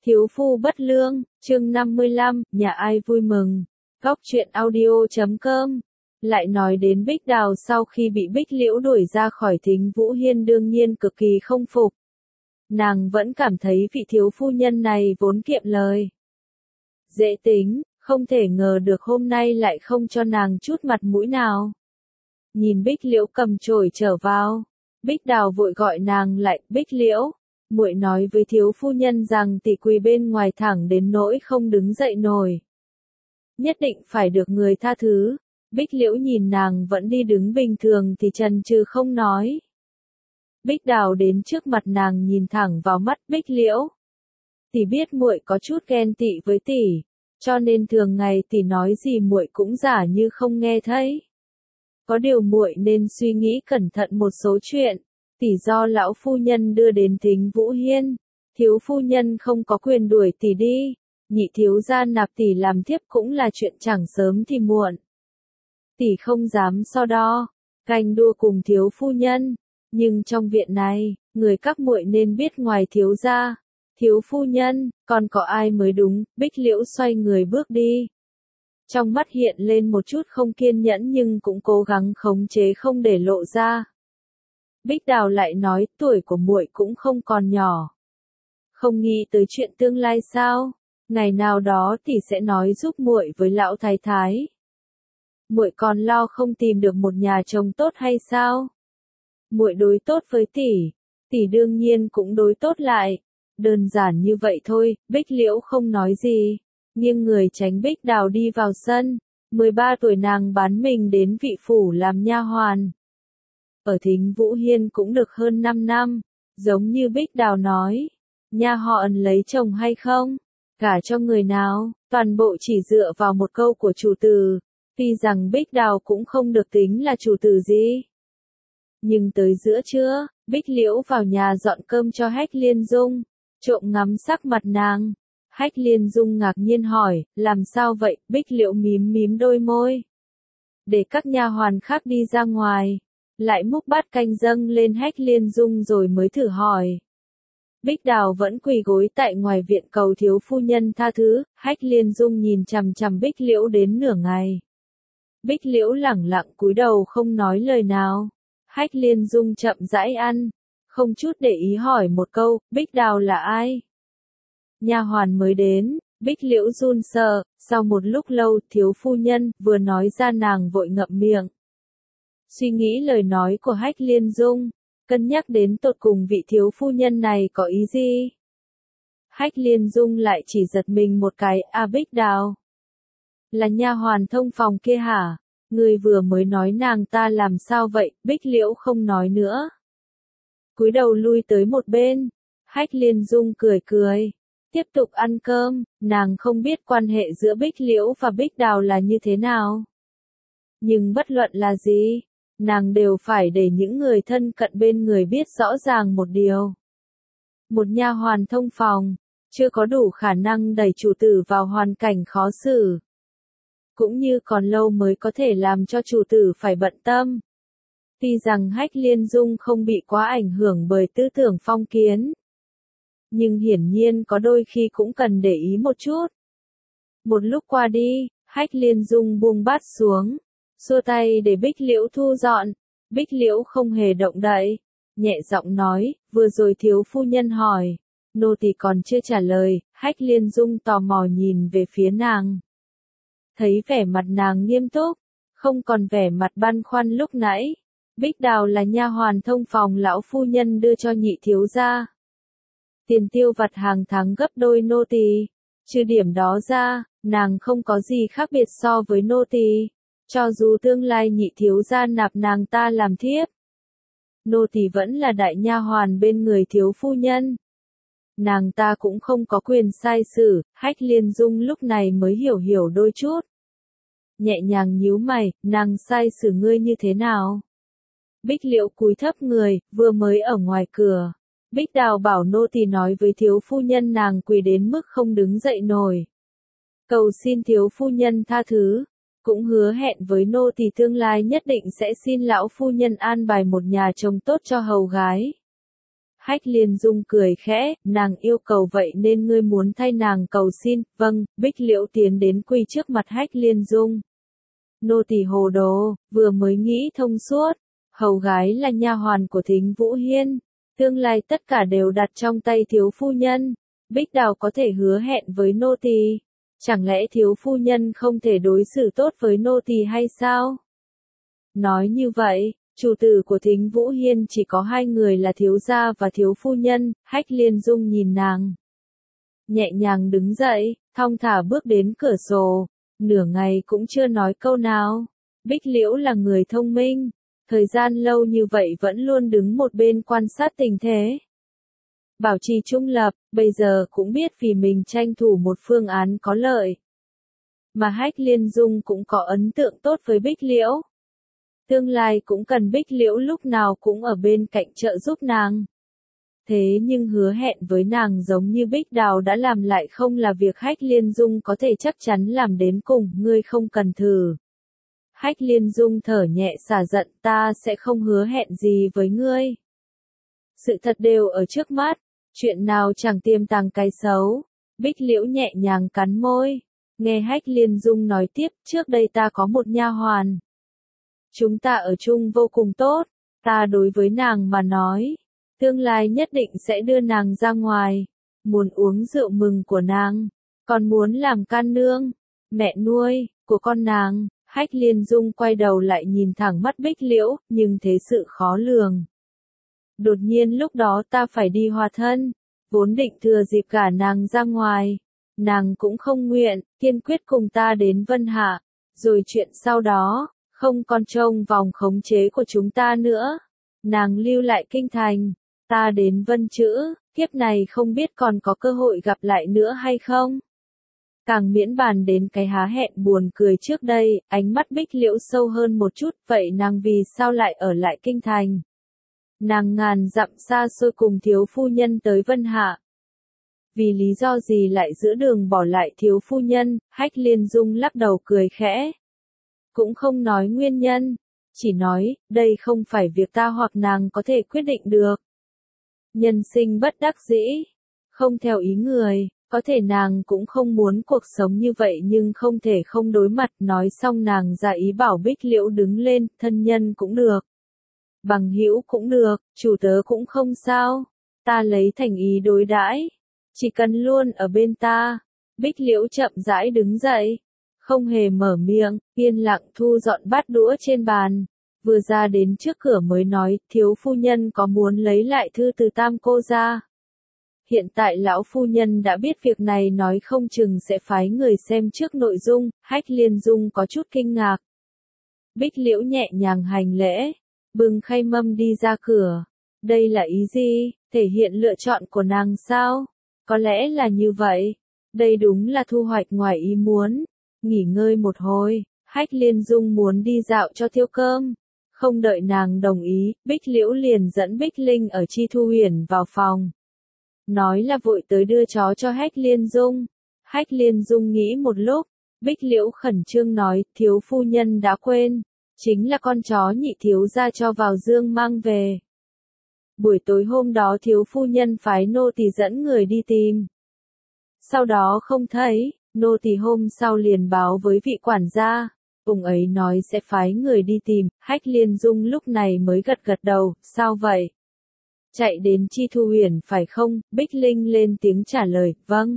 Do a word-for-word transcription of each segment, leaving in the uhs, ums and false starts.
Thiếu phu bất lương, chương năm mươi lăm, nhà ai vui mừng. Góc truyện audio chấm com. Lại nói đến Bích Đào sau khi bị Bích Liễu đuổi ra khỏi Thính Vũ Hiên đương nhiên cực kỳ không phục. Nàng vẫn cảm thấy vị thiếu phu nhân này vốn kiệm lời. Dễ tính, không thể ngờ được hôm nay lại không cho nàng chút mặt mũi nào. Nhìn Bích Liễu cầm chổi trở vào, Bích Đào vội gọi nàng lại, Bích Liễu. Muội nói với thiếu phu nhân rằng tỷ quỳ bên ngoài thẳng đến nỗi không đứng dậy nổi. Nhất định phải được người tha thứ. Bích Liễu nhìn nàng vẫn đi đứng bình thường thì chần chừ không nói. Bích Đào đến trước mặt nàng nhìn thẳng vào mắt Bích Liễu. Tỷ biết muội có chút ghen tị với tỷ, cho nên thường ngày tỷ nói gì muội cũng giả như không nghe thấy. Có điều muội nên suy nghĩ cẩn thận một số chuyện. Tỷ do lão phu nhân đưa đến Thính Vũ Hiên, thiếu phu nhân không có quyền đuổi tỷ đi, nhị thiếu gia nạp tỷ làm thiếp cũng là chuyện chẳng sớm thì muộn. Tỷ không dám so đo, ganh đua cùng thiếu phu nhân, nhưng trong viện này, người các muội nên biết ngoài thiếu gia, thiếu phu nhân, còn có ai mới đúng. Bích Liễu xoay người bước đi. Trong mắt hiện lên một chút không kiên nhẫn nhưng cũng cố gắng khống chế không để lộ ra. Bích Đào lại nói, tuổi của muội cũng không còn nhỏ. Không nghĩ tới chuyện tương lai sao? Ngày nào đó tỷ sẽ nói giúp muội với lão thái thái. Muội còn lo không tìm được một nhà chồng tốt hay sao? Muội đối tốt với tỷ, tỷ đương nhiên cũng đối tốt lại. Đơn giản như vậy thôi. Bích Liễu không nói gì, nghiêng người tránh Bích Đào đi vào sân. mười ba tuổi nàng bán mình đến vị phủ làm nha hoàn. Ở Thính Vũ Hiên cũng được hơn năm năm, giống như Bích Đào nói, nha họ ẩn lấy chồng hay không, gả cho người nào, toàn bộ chỉ dựa vào một câu của chủ tử, tuy rằng Bích Đào cũng không được tính là chủ tử gì. Nhưng tới giữa trưa, Bích Liễu vào nhà dọn cơm cho Hách Liên Dung, trộm ngắm sắc mặt nàng. Hách Liên Dung ngạc nhiên hỏi, làm sao vậy? Bích Liễu mím mím đôi môi. Để các nha hoàn khác đi ra ngoài. Lại múc bát canh dâng lên Hách Liên Dung rồi mới thử hỏi. Bích Đào vẫn quỳ gối tại ngoài viện cầu thiếu phu nhân tha thứ. Hách Liên Dung nhìn chằm chằm Bích Liễu đến nửa ngày. Bích Liễu lẳng lặng cúi đầu không nói lời nào. Hách Liên Dung chậm rãi ăn, không chút để ý hỏi một câu, Bích Đào là ai? Nha hoàn mới đến. Bích Liễu run sợ, sau một lúc lâu, thiếu phu nhân vừa nói ra nàng vội ngậm miệng. Suy nghĩ lời nói của Hách Liên Dung, cân nhắc đến tột cùng vị thiếu phu nhân này có ý gì. Hách Liên Dung lại chỉ giật mình một cái, à Bích Đào. Là nha hoàn thông phòng kia hả? Người vừa mới nói nàng ta làm sao vậy? Bích Liễu không nói nữa. Cúi đầu lui tới một bên. Hách Liên Dung cười cười. Tiếp tục ăn cơm, nàng không biết quan hệ giữa Bích Liễu và Bích Đào là như thế nào. Nhưng bất luận là gì, nàng đều phải để những người thân cận bên người biết rõ ràng một điều. Một nha hoàn thông phòng, chưa có đủ khả năng đẩy chủ tử vào hoàn cảnh khó xử. Cũng như còn lâu mới có thể làm cho chủ tử phải bận tâm. Tuy rằng Hách Liên Dung không bị quá ảnh hưởng bởi tư tưởng phong kiến. Nhưng hiển nhiên có đôi khi cũng cần để ý một chút. Một lúc qua đi, Hách Liên Dung buông bát xuống, xua tay để Bích Liễu thu dọn. Bích Liễu không hề động đậy, nhẹ giọng nói, vừa rồi thiếu phu nhân hỏi, nô tỳ còn chưa trả lời. Hách Liên Dung tò mò nhìn về phía nàng. Thấy vẻ mặt nàng nghiêm túc, không còn vẻ mặt băn khoăn lúc nãy. Bích Đào là nha hoàn thông phòng lão phu nhân đưa cho nhị thiếu gia. Tiền tiêu vặt hàng tháng gấp đôi nô tỳ. Trừ điểm đó ra, nàng không có gì khác biệt so với nô tỳ. Cho dù tương lai nhị thiếu gia nạp nàng ta làm thiếp, nô tỳ vẫn là đại nha hoàn bên người thiếu phu nhân. Nàng ta cũng không có quyền sai xử. Hách Liên Dung lúc này mới hiểu hiểu đôi chút. Nhẹ nhàng nhíu mày, nàng sai xử ngươi như thế nào? Bích Liễu cúi thấp người, vừa mới ở ngoài cửa. Bích Đào bảo nô tỳ nói với thiếu phu nhân nàng quỳ đến mức không đứng dậy nổi. Cầu xin thiếu phu nhân tha thứ, cũng hứa hẹn với nô tỳ tương lai nhất định sẽ xin lão phu nhân an bài một nhà chồng tốt cho hầu gái. Hách Liên Dung cười khẽ, nàng yêu cầu vậy nên ngươi muốn thay nàng cầu xin, vâng, Bích Liễu tiến đến quỳ trước mặt Hách Liên Dung. Nô tỳ hồ đồ, vừa mới nghĩ thông suốt, hầu gái là nha hoàn của Thính Vũ Hiên, tương lai tất cả đều đặt trong tay thiếu phu nhân, Bích Đào có thể hứa hẹn với nô tỳ, chẳng lẽ thiếu phu nhân không thể đối xử tốt với nô tỳ hay sao? Nói như vậy, chủ tử của Thính Vũ Hiên chỉ có hai người là thiếu gia và thiếu phu nhân, Hách Liên Dung nhìn nàng. Nhẹ nhàng đứng dậy, thong thả bước đến cửa sổ, nửa ngày cũng chưa nói câu nào. Bích Liễu là người thông minh, thời gian lâu như vậy vẫn luôn đứng một bên quan sát tình thế. Bảo trì trung lập, bây giờ cũng biết vì mình tranh thủ một phương án có lợi. Mà Hách Liên Dung cũng có ấn tượng tốt với Bích Liễu. Tương lai cũng cần Bích Liễu lúc nào cũng ở bên cạnh trợ giúp nàng. Thế nhưng hứa hẹn với nàng giống như Bích Đào đã làm lại không là việc Hách Liên Dung có thể chắc chắn làm đến cùng, ngươi không cần thử. Hách Liên Dung thở nhẹ xả giận, ta sẽ không hứa hẹn gì với ngươi. Sự thật đều ở trước mắt, chuyện nào chẳng tiềm tàng cái xấu. Bích Liễu nhẹ nhàng cắn môi, nghe Hách Liên Dung nói tiếp, trước đây ta có một nha hoàn. Chúng ta ở chung vô cùng tốt, ta đối với nàng mà nói, tương lai nhất định sẽ đưa nàng ra ngoài, muốn uống rượu mừng của nàng, còn muốn làm can nương, mẹ nuôi, của con nàng. Hách Liên Dung quay đầu lại nhìn thẳng mắt Bích Liễu, nhưng thế sự khó lường. Đột nhiên lúc đó ta phải đi hòa thân, vốn định thừa dịp cả nàng ra ngoài, nàng cũng không nguyện, kiên quyết cùng ta đến Vân Hạ, rồi chuyện sau đó, không còn trông vòng khống chế của chúng ta nữa. Nàng lưu lại kinh thành, ta đến Vân Chữ, kiếp này không biết còn có cơ hội gặp lại nữa hay không. Càng miễn bàn đến cái há hẹn buồn cười trước đây, ánh mắt Bích Liễu sâu hơn một chút, vậy nàng vì sao lại ở lại kinh thành? Nàng ngàn dặm xa xôi cùng thiếu phu nhân tới Vân Hạ. Vì lý do gì lại giữa đường bỏ lại thiếu phu nhân? Hách Liên Dung lắc đầu cười khẽ. Cũng không nói nguyên nhân, chỉ nói, đây không phải việc ta hoặc nàng có thể quyết định được. Nhân sinh bất đắc dĩ, không theo ý người. Có thể nàng cũng không muốn cuộc sống như vậy nhưng không thể không đối mặt, nói xong nàng ra ý bảo Bích Liễu đứng lên, thân nhân cũng được. Bằng hữu cũng được, chủ tớ cũng không sao. Ta lấy thành ý đối đãi, chỉ cần luôn ở bên ta. Bích Liễu chậm rãi đứng dậy, không hề mở miệng, yên lặng thu dọn bát đũa trên bàn. Vừa ra đến trước cửa mới nói, thiếu phu nhân có muốn lấy lại thư từ Tam cô ra. Hiện tại lão phu nhân đã biết việc này, nói không chừng sẽ phái người xem trước nội dung. Hách Liên Dung có chút kinh ngạc. Bích Liễu nhẹ nhàng hành lễ, bưng khay mâm đi ra cửa. Đây là ý gì? Thể hiện lựa chọn của nàng sao? Có lẽ là như vậy. Đây đúng là thu hoạch ngoài ý muốn. Nghỉ ngơi một hồi, Hách Liên Dung muốn đi dạo cho thiêu cơm. Không đợi nàng đồng ý, Bích Liễu liền dẫn Bích Linh ở Chi Thu Huyền vào phòng. Nói là vội tới đưa chó cho Hách Liên Dung. Hách Liên Dung nghĩ một lúc, Bích Liễu khẩn trương nói, thiếu phu nhân đã quên, chính là con chó nhị thiếu gia cho vào dương mang về. Buổi tối hôm đó thiếu phu nhân phái nô tỳ dẫn người đi tìm. Sau đó không thấy, nô tỳ hôm sau liền báo với vị quản gia, ông ấy nói sẽ phái người đi tìm. Hách Liên Dung lúc này mới gật gật đầu, sao vậy? Chạy đến Chi Thu Huyền phải không? Bích Linh lên tiếng trả lời, vâng.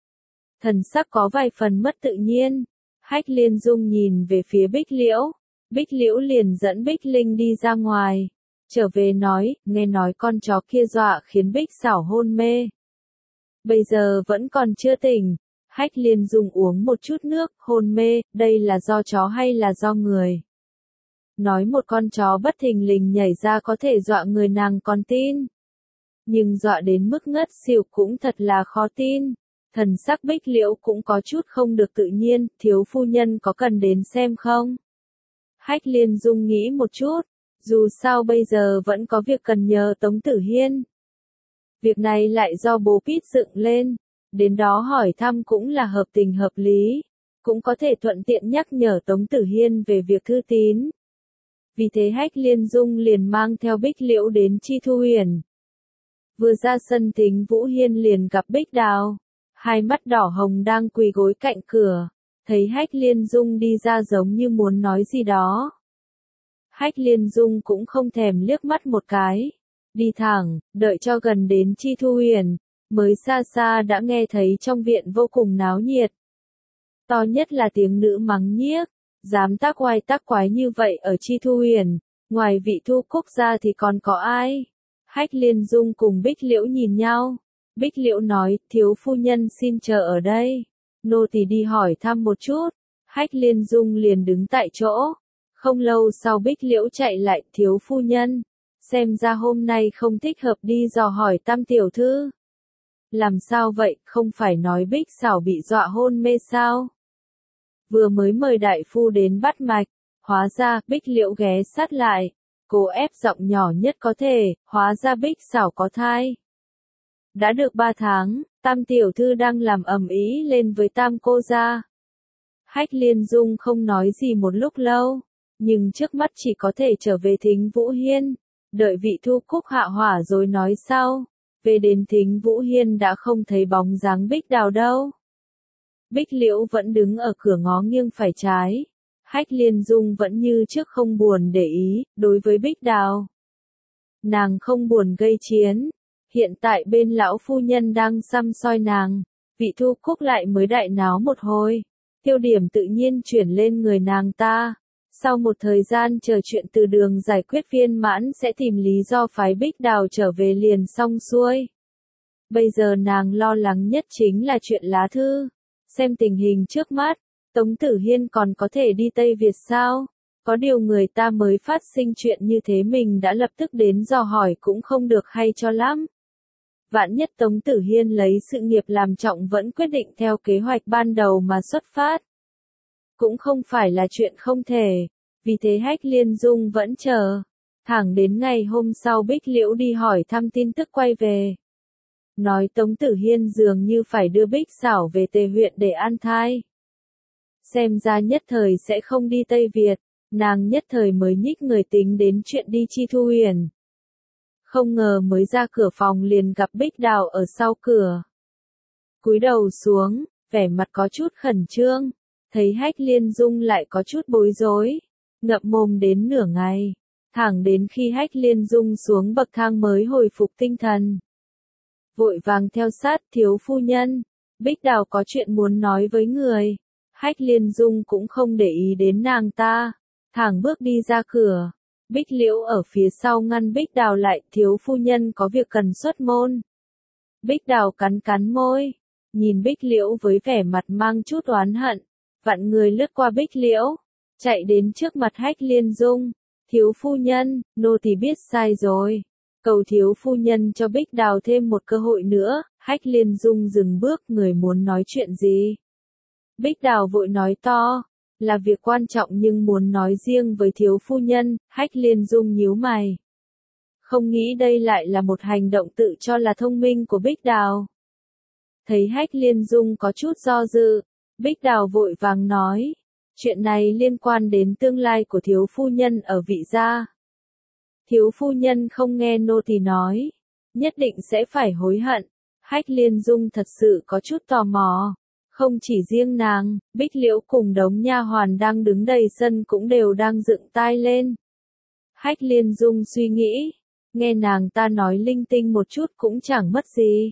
Thần sắc có vài phần mất tự nhiên. Hách Liên Dung nhìn về phía Bích Liễu. Bích Liễu liền dẫn Bích Linh đi ra ngoài. Trở về nói, nghe nói con chó kia dọa khiến Bích Xảo hôn mê. Bây giờ vẫn còn chưa tỉnh. Hách Liên Dung uống một chút nước, hôn mê, đây là do chó hay là do người? Nói một con chó bất thình lình nhảy ra có thể dọa người nàng còn tin. Nhưng dọa đến mức ngất xỉu cũng thật là khó tin. Thần sắc Bích Liễu cũng có chút không được tự nhiên, thiếu phu nhân có cần đến xem không? Hách Liên Dung nghĩ một chút, dù sao bây giờ vẫn có việc cần nhờ Tống Tử Hiên. Việc này lại do bố Pít dựng lên, đến đó hỏi thăm cũng là hợp tình hợp lý, cũng có thể thuận tiện nhắc nhở Tống Tử Hiên về việc thư tín. Vì thế Hách Liên Dung liền mang theo Bích Liễu đến Chi Thu Huyền. Vừa ra sân Thính Vũ Hiên liền gặp Bích Đào, hai mắt đỏ hồng đang quỳ gối cạnh cửa, thấy Hách Liên Dung đi ra giống như muốn nói gì đó. Hách Liên Dung cũng không thèm liếc mắt một cái, đi thẳng, đợi cho gần đến Chi Thu Huyền, mới xa xa đã nghe thấy trong viện vô cùng náo nhiệt. To nhất là tiếng nữ mắng nhiếc, dám tác oai tác quái như vậy ở Chi Thu Huyền, ngoài vị Thu Cúc ra thì còn có ai? Hách Liên Dung cùng Bích Liễu nhìn nhau, Bích Liễu nói, thiếu phu nhân xin chờ ở đây, nô tỳ đi hỏi thăm một chút. Hách Liên Dung liền đứng tại chỗ, không lâu sau Bích Liễu chạy lại, thiếu phu nhân, xem ra hôm nay không thích hợp đi dò hỏi Tam tiểu thư. Làm sao vậy, không phải nói Bích Xảo bị dọa hôn mê sao? Vừa mới mời đại phu đến bắt mạch, hóa ra Bích Liễu ghé sát lại, cố ép giọng nhỏ nhất có thể, hóa ra Bích Xảo có thai. Đã được ba tháng, Tam tiểu thư đang làm ầm ĩ lên với Tam cô gia. Hách Liên Dung không nói gì một lúc lâu, nhưng trước mắt chỉ có thể trở về Thính Vũ Hiên, đợi vị Thu Cúc hạ hỏa rồi nói sau. Về đến Thính Vũ Hiên đã không thấy bóng dáng Bích Đào đâu. Bích Liễu vẫn đứng ở cửa ngó nghiêng phải trái. Hách Liên Dung vẫn như trước không buồn để ý, đối với Bích Đào. Nàng không buồn gây chiến. Hiện tại bên lão phu nhân đang săm soi nàng. Vị Thu Cúc lại mới đại náo một hồi. Tiêu điểm tự nhiên chuyển lên người nàng ta. Sau một thời gian chờ chuyện từ đường giải quyết viên mãn sẽ tìm lý do phái Bích Đào trở về liền xong xuôi. Bây giờ nàng lo lắng nhất chính là chuyện lá thư. Xem tình hình trước mắt, Tống Tử Hiên còn có thể đi Tây Việt sao? Có điều người ta mới phát sinh chuyện như thế mình đã lập tức đến dò hỏi cũng không được hay cho lắm. Vạn nhất Tống Tử Hiên lấy sự nghiệp làm trọng vẫn quyết định theo kế hoạch ban đầu mà xuất phát. Cũng không phải là chuyện không thể, vì thế Hách Liên Dung vẫn chờ. Thẳng đến ngày hôm sau Bích Liễu đi hỏi thăm tin tức quay về. Nói Tống Tử Hiên dường như phải đưa Bích Xảo về Tề huyện để an thai. Xem ra nhất thời sẽ không đi Tây Việt, nàng nhất thời mới nhích người tính đến chuyện đi Chi Thu Huyền. Không ngờ mới ra cửa phòng liền gặp Bích Đào ở sau cửa. Cúi đầu xuống, vẻ mặt có chút khẩn trương, thấy Hách Liên Dung lại có chút bối rối, ngậm mồm đến nửa ngày, thẳng đến khi Hách Liên Dung xuống bậc thang mới hồi phục tinh thần. Vội vàng theo sát, thiếu phu nhân, Bích Đào có chuyện muốn nói với người. Hách Liên Dung cũng không để ý đến nàng ta, thẳng bước đi ra cửa. Bích Liễu ở phía sau ngăn Bích Đào lại, thiếu phu nhân có việc cần xuất môn. Bích Đào cắn cắn môi, nhìn Bích Liễu với vẻ mặt mang chút oán hận, vặn người lướt qua Bích Liễu, chạy đến trước mặt Hách Liên Dung. Thiếu phu nhân, nô tỳ biết sai rồi. Cầu thiếu phu nhân cho Bích Đào thêm một cơ hội nữa. Hách Liên Dung dừng bước, người muốn nói chuyện gì? Bích Đào vội nói to, là việc quan trọng nhưng muốn nói riêng với thiếu phu nhân. Hách Liên Dung nhíu mày. Không nghĩ đây lại là một hành động tự cho là thông minh của Bích Đào. Thấy Hách Liên Dung có chút do dự, Bích Đào vội vàng nói, chuyện này liên quan đến tương lai của thiếu phu nhân ở vị gia. Thiếu phu nhân không nghe nô tỳ nói, nhất định sẽ phải hối hận. Hách Liên Dung thật sự có chút tò mò. Không chỉ riêng nàng, Bích Liễu cùng đống nha hoàn đang đứng đầy sân cũng đều đang dựng tai lên. Hách Liên Dung suy nghĩ, nghe nàng ta nói linh tinh một chút cũng chẳng mất gì.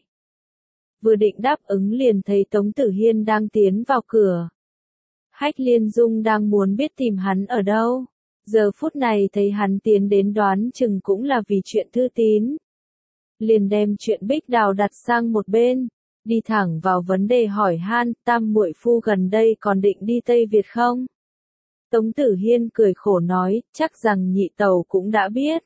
Vừa định đáp ứng liền thấy Tống Tử Hiên đang tiến vào cửa. Hách Liên Dung đang muốn biết tìm hắn ở đâu. Giờ phút này thấy hắn tiến đến đoán chừng cũng là vì chuyện thư tín. Liền đem chuyện Bích Đào đặt sang một bên, đi thẳng vào vấn đề hỏi han, Tam muội phu gần đây còn định đi Tây Việt không? Tống Tử Hiên cười khổ nói, chắc rằng nhị tẩu cũng đã biết.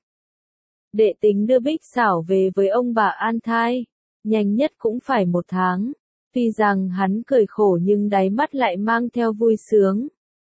Đệ tính đưa Bích Xảo về với ông bà an thai, nhanh nhất cũng phải một tháng. Tuy rằng hắn cười khổ nhưng đáy mắt lại mang theo vui sướng.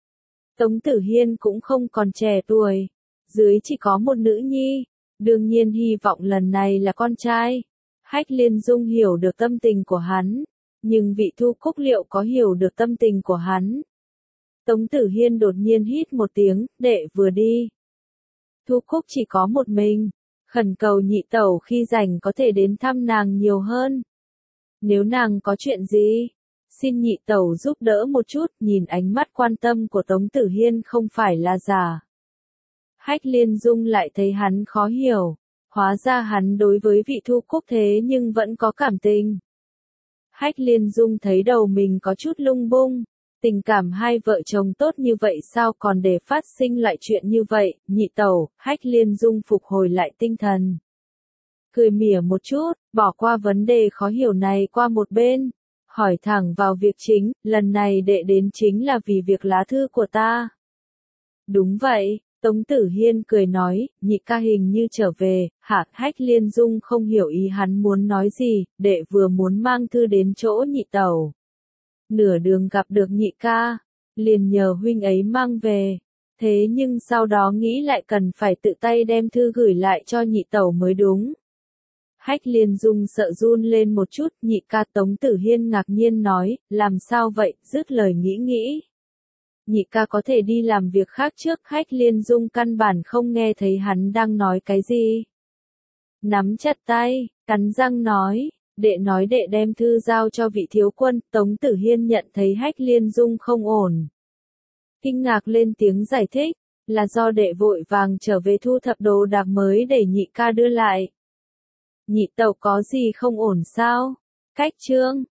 Tống Tử Hiên cũng không còn trẻ tuổi, dưới chỉ có một nữ nhi, đương nhiên hy vọng lần này là con trai. Hách Liên Dung hiểu được tâm tình của hắn, nhưng vị Thu Cúc liệu có hiểu được tâm tình của hắn? Tống Tử Hiên đột nhiên hít một tiếng, đệ vừa đi. Thu Cúc chỉ có một mình, khẩn cầu nhị tẩu khi rảnh có thể đến thăm nàng nhiều hơn. Nếu nàng có chuyện gì, xin nhị tẩu giúp đỡ một chút, nhìn ánh mắt quan tâm của Tống Tử Hiên không phải là giả. Hách Liên Dung lại thấy hắn khó hiểu, hóa ra hắn đối với vị Thu Cúc thế nhưng vẫn có cảm tình. Hách Liên Dung thấy đầu mình có chút lung bung, tình cảm hai vợ chồng tốt như vậy sao còn để phát sinh loại chuyện như vậy, nhị tẩu. Hách Liên Dung phục hồi lại tinh thần. Cười mỉa một chút, bỏ qua vấn đề khó hiểu này qua một bên, hỏi thẳng vào việc chính, lần này đệ đến chính là vì việc lá thư của ta. Đúng vậy, Tống Tử Hiên cười nói, nhị ca hình như trở về. Hả? Hách Liên Dung không hiểu ý hắn muốn nói gì, đệ vừa muốn mang thư đến chỗ nhị tẩu. Nửa đường gặp được nhị ca, liền nhờ huynh ấy mang về. Thế nhưng sau đó nghĩ lại cần phải tự tay đem thư gửi lại cho nhị tẩu mới đúng. Hách Liên Dung sợ run lên một chút, nhị ca. Tống Tử Hiên ngạc nhiên nói, làm sao vậy, dứt lời nghĩ nghĩ. Nhị ca có thể đi làm việc khác trước. Hách Liên Dung căn bản không nghe thấy hắn đang nói cái gì. Nắm chặt tay, cắn răng nói, đệ nói đệ đem thư giao cho vị thiếu quân. Tống Tử Hiên nhận thấy Hách Liên Dung không ổn. Kinh ngạc lên tiếng giải thích, là do đệ vội vàng trở về thu thập đồ đạc mới để nhị ca đưa lại. Nhị tẩu có gì không ổn sao? Cách chương